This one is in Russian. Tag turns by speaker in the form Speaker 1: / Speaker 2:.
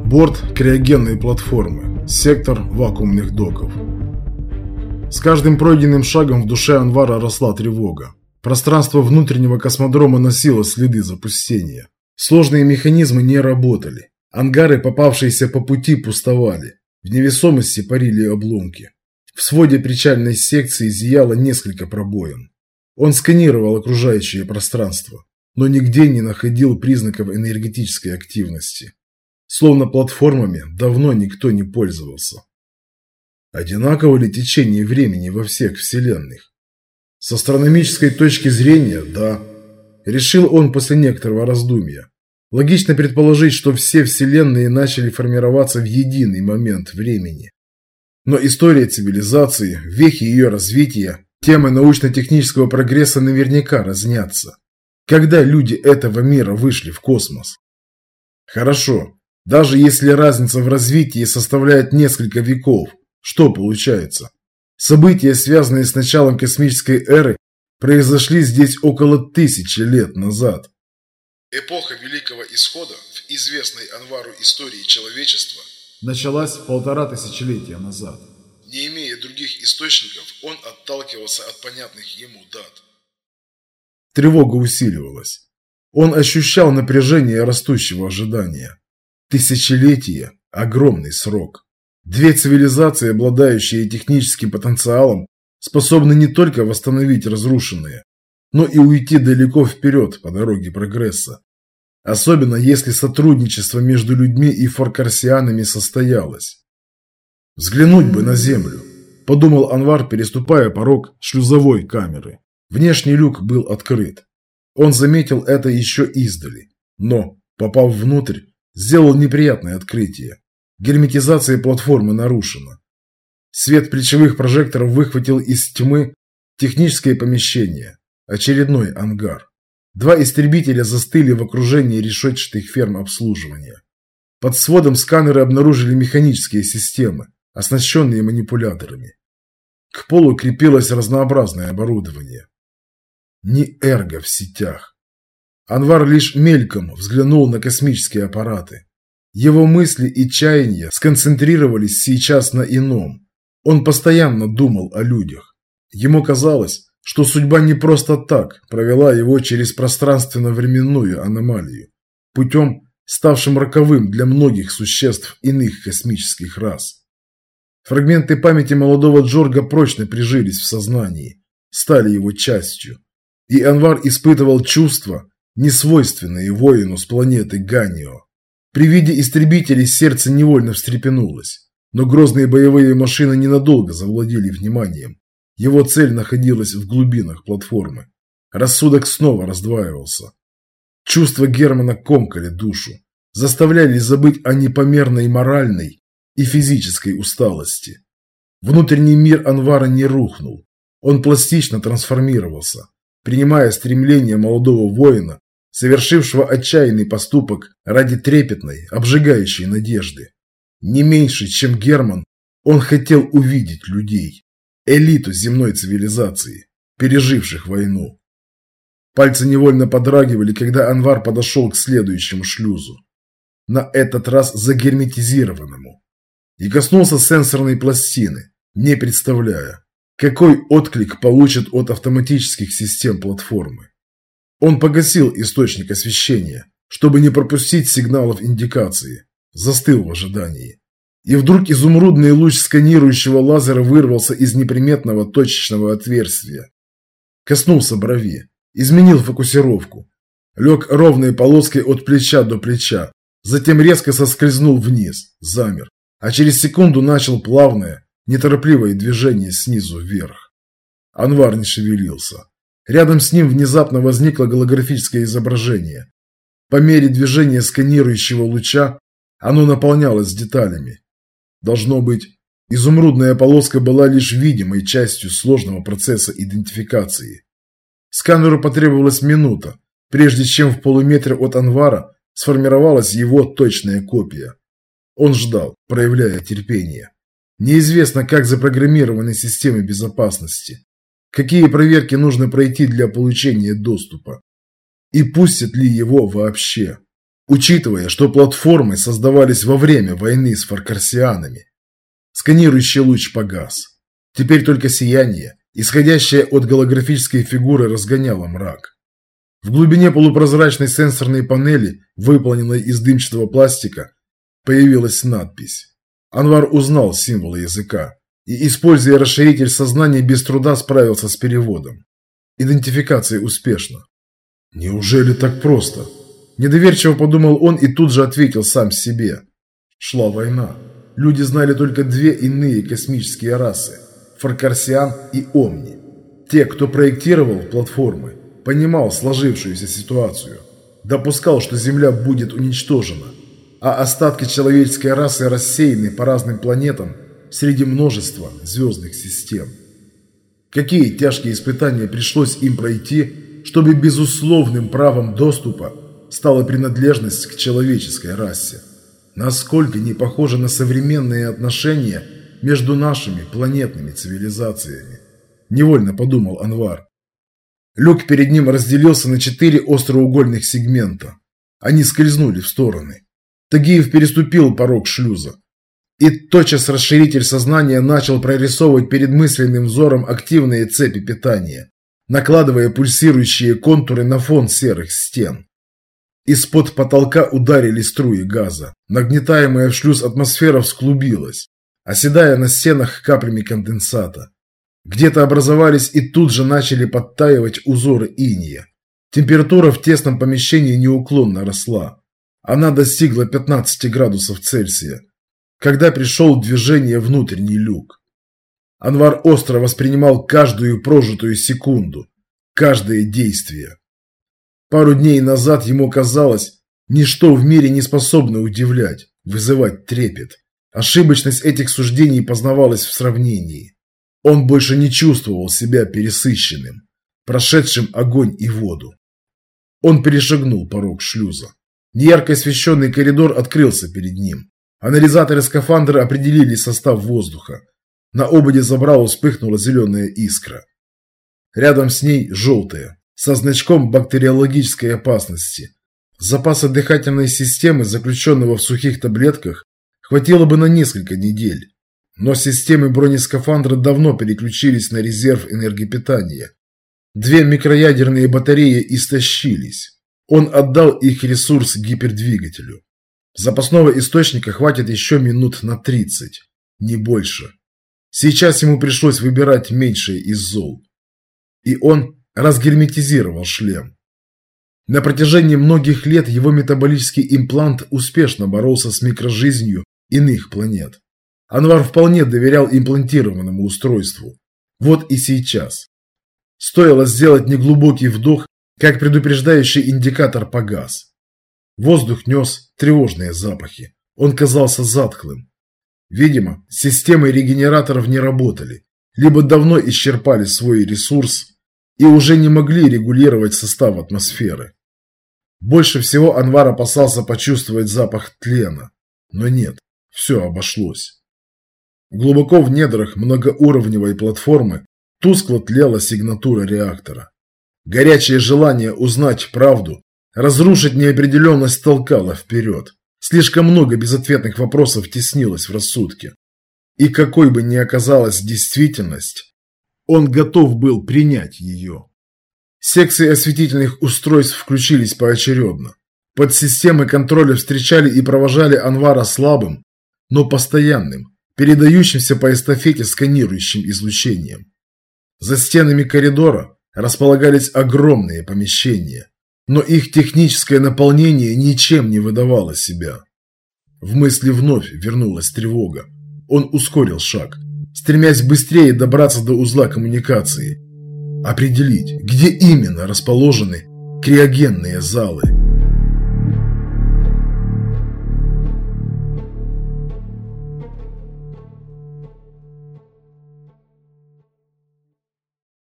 Speaker 1: Борт криогенной платформы. Сектор вакуумных доков. С каждым пройденным шагом в душе Анвара росла тревога. Пространство внутреннего космодрома носило следы запустения. Сложные механизмы не работали. Ангары, попавшиеся по пути, пустовали. В невесомости парили обломки. В своде причальной секции зияло несколько пробоин. Он сканировал окружающее пространство, но нигде не находил признаков энергетической активности. Словно платформами давно никто не пользовался. Одинаково ли течение времени во всех вселенных? С астрономической точки зрения, да. Решил он после некоторого раздумья. Логично предположить, что все вселенные начали формироваться в единый момент времени. Но история цивилизации, вехи ее развития, темы научно-технического прогресса наверняка разнятся. Когда люди этого мира вышли в космос? Хорошо, даже если разница в развитии составляет несколько веков, что получается? События, связанные с началом космической эры, произошли здесь около 1000 лет назад.
Speaker 2: Эпоха Великого Исхода в известной Анвару истории человечества
Speaker 1: началась 1500 летия назад.
Speaker 2: Не имея других источников, он отталкивался от понятных ему дат.
Speaker 1: Тревога усиливалась. Он ощущал напряжение растущего ожидания. Тысячелетие – огромный срок. Две цивилизации, обладающие техническим потенциалом, способны не только восстановить разрушенное, но и уйти далеко вперед по дороге прогресса. Особенно если сотрудничество между людьми и форкарсианами состоялось. «Взглянуть бы на Землю», – подумал Анвар, переступая порог шлюзовой камеры. Внешний люк был открыт. Он заметил это еще издали, но, попав внутрь, сделал неприятное открытие. Герметизация платформы нарушена. Свет плечевых прожекторов выхватил из тьмы техническое помещение, очередной ангар. Два истребителя застыли в окружении решетчатых ферм обслуживания. Под сводом сканеры обнаружили механические системы, оснащенные манипуляторами. К полу крепилось разнообразное оборудование. Не эрго в сетях. Анвар лишь мельком взглянул на космические аппараты. Его мысли и чаяния сконцентрировались сейчас на ином. Он постоянно думал о людях. Ему казалось, что судьба не просто так провела его через пространственно-временную аномалию, путем, ставшим роковым для многих существ иных космических рас. Фрагменты памяти молодого Джорга прочно прижились в сознании, стали его частью, и Анвар испытывал чувства, несвойственные воину с планеты Ганио. При виде истребителей сердце невольно встрепенулось, но грозные боевые машины ненадолго завладели вниманием. Его цель находилась в глубинах платформы. Рассудок снова раздваивался. Чувства Германа комкали душу, заставляли забыть о непомерной моральной и физической усталости. Внутренний мир Анвара не рухнул. Он пластично трансформировался, принимая стремление молодого воина, совершившего отчаянный поступок ради трепетной, обжигающей надежды. Не меньше, чем Герман, он хотел увидеть людей, элиту земной цивилизации, переживших войну. Пальцы невольно подрагивали, когда Анвар подошел к следующему шлюзу, на этот раз загерметизированному, и коснулся сенсорной пластины, не представляя, какой отклик получит от автоматических систем платформы. Он погасил источник освещения, чтобы не пропустить сигналов индикации, застыл в ожидании. И вдруг изумрудный луч сканирующего лазера вырвался из неприметного точечного отверстия. Коснулся брови, изменил фокусировку, лег ровной полоской от плеча до плеча, затем резко соскользнул вниз, замер, а через секунду начал плавное, неторопливое движение снизу вверх. Анвар не шевелился. Рядом с ним внезапно возникло голографическое изображение. По мере движения сканирующего луча оно наполнялось деталями. Должно быть, изумрудная полоска была лишь видимой частью сложного процесса идентификации. Сканеру потребовалась минута, прежде чем в полуметре от Анвара сформировалась его точная копия. Он ждал, проявляя терпение. Неизвестно, как запрограммированы системы безопасности, какие проверки нужно пройти для получения доступа, и пустят ли его вообще. учитывая, что платформы создавались во время войны с фаркарсианами. Сканирующий луч погас. Теперь только сияние, исходящее от голографической фигуры, разгоняло мрак. В глубине полупрозрачной сенсорной панели, выполненной из дымчатого пластика, появилась надпись. Анвар узнал символы языка и, используя расширитель сознания, без труда справился с переводом. Идентификация успешна. Неужели так просто? Недоверчиво подумал он и тут же ответил сам себе. Шла война. Люди знали только две иные космические расы – фаркарсиан и Омни. Те, кто проектировал платформы, понимал сложившуюся ситуацию, допускал, что Земля будет уничтожена, а остатки человеческой расы рассеяны по разным планетам среди множества звездных систем. Какие тяжкие испытания пришлось им пройти, чтобы безусловным правом доступа стала принадлежность к человеческой расе? Насколько не похожи на современные отношения между нашими планетными цивилизациями? Невольно подумал Анвар. Люк перед ним разделился на 4 остроугольных сегмента. Они скользнули в стороны. Тагиев переступил порог шлюза. И тотчас расширитель сознания начал прорисовывать перед мысленным взором активные цепи питания, накладывая пульсирующие контуры на фон серых стен. Из-под потолка ударили струи газа. Нагнетаемая в шлюз атмосфера всклубилась, оседая на стенах каплями конденсата. Где-то образовались и тут же начали подтаивать узоры инея. Температура в тесном помещении неуклонно росла. Она достигла 15 градусов Цельсия, когда пришел в движение внутренний люк. Анвар остро воспринимал каждую прожитую секунду, каждое действие. Пару дней назад ему казалось, ничто в мире не способно удивлять, вызывать трепет. Ошибочность этих суждений познавалась в сравнении. Он больше не чувствовал себя пересыщенным, прошедшим огонь и воду. Он перешагнул порог шлюза. Неярко освещенный коридор открылся перед ним. Анализаторы скафандра определили состав воздуха. На ободе забрала вспыхнула зеленая искра. Рядом с ней желтая, со значком бактериологической опасности. Запаса дыхательной системы, заключенного в сухих таблетках, хватило бы на несколько недель. Но системы бронескафандра давно переключились на резерв энергопитания. 2 микроядерные батареи истощились. Он отдал их ресурс гипердвигателю. Запасного источника хватит еще минут на 30, не больше. Сейчас ему пришлось выбирать меньшее из зол. И он разгерметизировал шлем. На протяжении многих лет его метаболический имплант успешно боролся с микрожизнью иных планет. Анвар вполне доверял имплантированному устройству. Вот и сейчас. Стоило сделать неглубокий вдох, как предупреждающий индикатор погас. Воздух нес тревожные запахи. Он казался затхлым. Видимо, системы регенераторов не работали, либо давно исчерпали свой ресурс и уже не могли регулировать состав атмосферы. Больше всего Анвар опасался почувствовать запах тлена. Но нет, все обошлось. Глубоко в недрах многоуровневой платформы тускло тлела сигнатура реактора. Горячее желание узнать правду, разрушить неопределенность толкало вперед. Слишком много безответных вопросов теснилось в рассудке. И какой бы ни оказалась действительность, он готов был принять ее. Секции осветительных устройств включились поочередно. Подсистемы контроля встречали и провожали Анвара слабым, но постоянным, передающимся по эстафете сканирующим излучением. За стенами коридора располагались огромные помещения, но их техническое наполнение ничем не выдавало себя. В мысли вновь вернулась тревога. Он ускорил шаг, стремясь быстрее добраться до узла коммуникации, определить, где именно расположены криогенные залы.